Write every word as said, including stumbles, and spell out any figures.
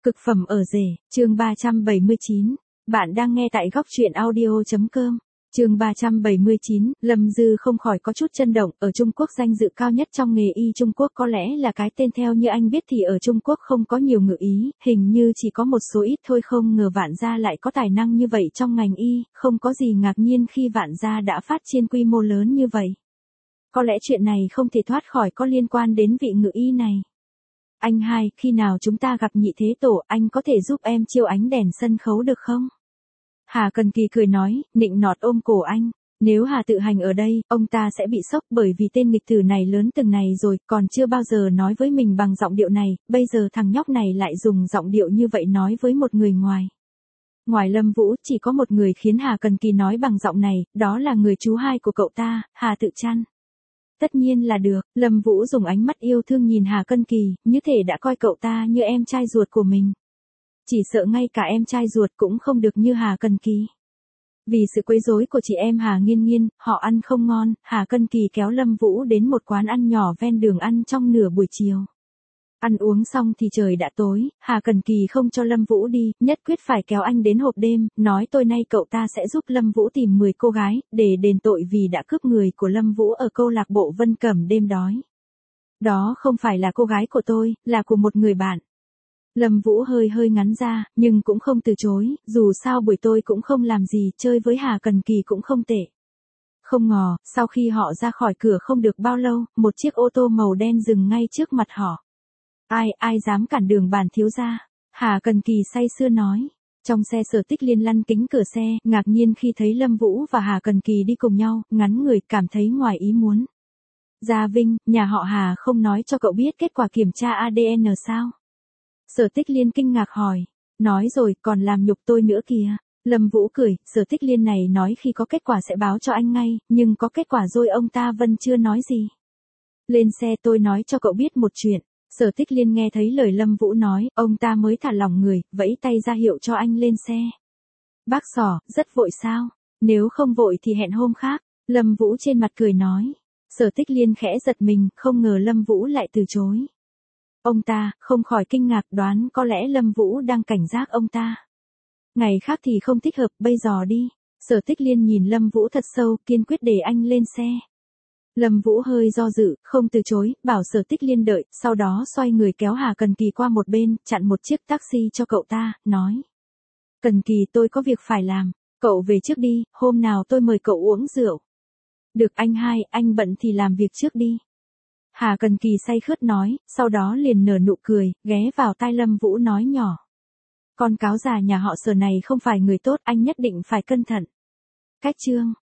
Cực phẩm ở rể, chương ba trăm bảy mươi chín. Bạn đang nghe tại góc truyện audio chấm com. Chương ba trăm bảy mươi chín, Lâm Dư không khỏi có chút chấn động, ở Trung Quốc danh dự cao nhất trong nghề y Trung Quốc có lẽ là cái tên theo như anh biết thì ở Trung Quốc không có nhiều ngự ý, hình như chỉ có một số ít thôi, không ngờ Vạn Gia lại có tài năng như vậy trong ngành y, không có gì ngạc nhiên khi Vạn Gia đã phát triển quy mô lớn như vậy. Có lẽ chuyện này không thể thoát khỏi có liên quan đến vị ngự y này. Anh hai, khi nào chúng ta gặp Nhị Thế Tổ, anh có thể giúp em chiếu ánh đèn sân khấu được không? Hà Cần Kỳ cười nói, nịnh nọt ôm cổ anh. Nếu Hà Tự Hành ở đây, ông ta sẽ bị sốc bởi vì tên nghịch tử này lớn từng này rồi, còn chưa bao giờ nói với mình bằng giọng điệu này, bây giờ thằng nhóc này lại dùng giọng điệu như vậy nói với một người ngoài. Ngoài Lâm Vũ, chỉ có một người khiến Hà Cần Kỳ nói bằng giọng này, đó là người chú hai của cậu ta, Hà Tự Chăn. Tất nhiên là được, Lâm Vũ dùng ánh mắt yêu thương nhìn Hà Cần Kỳ, như thể đã coi cậu ta như em trai ruột của mình. Chỉ sợ ngay cả em trai ruột cũng không được như Hà Cần Kỳ. Vì sự quấy rối của chị em Hà Nghiên Nghiên, họ ăn không ngon, Hà Cần Kỳ kéo Lâm Vũ đến một quán ăn nhỏ ven đường ăn trong nửa buổi chiều. Ăn uống xong thì trời đã tối, Hà Cần Kỳ không cho Lâm Vũ đi, nhất quyết phải kéo anh đến hộp đêm, nói tối nay cậu ta sẽ giúp Lâm Vũ tìm mười cô gái, để đền tội vì đã cướp người của Lâm Vũ ở câu lạc bộ Vân Cẩm đêm đói. Đó không phải là cô gái của tôi, là của một người bạn. Lâm Vũ hơi hơi ngắn ra, nhưng cũng không từ chối, dù sao buổi tôi cũng không làm gì, chơi với Hà Cần Kỳ cũng không tệ. Không ngờ, sau khi họ ra khỏi cửa không được bao lâu, một chiếc ô tô màu đen dừng ngay trước mặt họ. Ai, ai dám cản đường bản thiếu gia? Hà Cần Kỳ say sưa nói. Trong xe Sở Tích Liên lăn kính cửa xe, ngạc nhiên khi thấy Lâm Vũ và Hà Cần Kỳ đi cùng nhau, ngắn người, cảm thấy ngoài ý muốn. Gia Vinh, nhà họ Hà không nói cho cậu biết kết quả kiểm tra a đê en sao? Sở Tích Liên kinh ngạc hỏi. Nói rồi, còn làm nhục tôi nữa kìa. Lâm Vũ cười, Sở Tích Liên này nói khi có kết quả sẽ báo cho anh ngay, nhưng có kết quả rồi ông ta vẫn chưa nói gì. Lên xe tôi nói cho cậu biết một chuyện. Sở Tích Liên nghe thấy lời Lâm Vũ nói, ông ta mới thả lỏng người, vẫy tay ra hiệu cho anh lên xe. Bác Sỏ, rất vội sao? Nếu không vội thì hẹn hôm khác. Lâm Vũ trên mặt cười nói. Sở Tích Liên khẽ giật mình, không ngờ Lâm Vũ lại từ chối. Ông ta, không khỏi kinh ngạc, đoán có lẽ Lâm Vũ đang cảnh giác ông ta. Ngày khác thì không thích hợp, bây giờ đi. Sở Tích Liên nhìn Lâm Vũ thật sâu, kiên quyết để anh lên xe. Lâm Vũ hơi do dự, không từ chối, bảo Sở Tích Liên đợi, sau đó xoay người kéo Hà Cần Kỳ qua một bên, chặn một chiếc taxi cho cậu ta, nói. Cần Kỳ, tôi có việc phải làm, cậu về trước đi, hôm nào tôi mời cậu uống rượu. Được anh hai, anh bận thì làm việc trước đi. Hà Cần Kỳ say khướt nói, sau đó liền nở nụ cười, ghé vào tai Lâm Vũ nói nhỏ. Con cáo già nhà họ Sở này không phải người tốt, anh nhất định phải cẩn thận. Cách chương.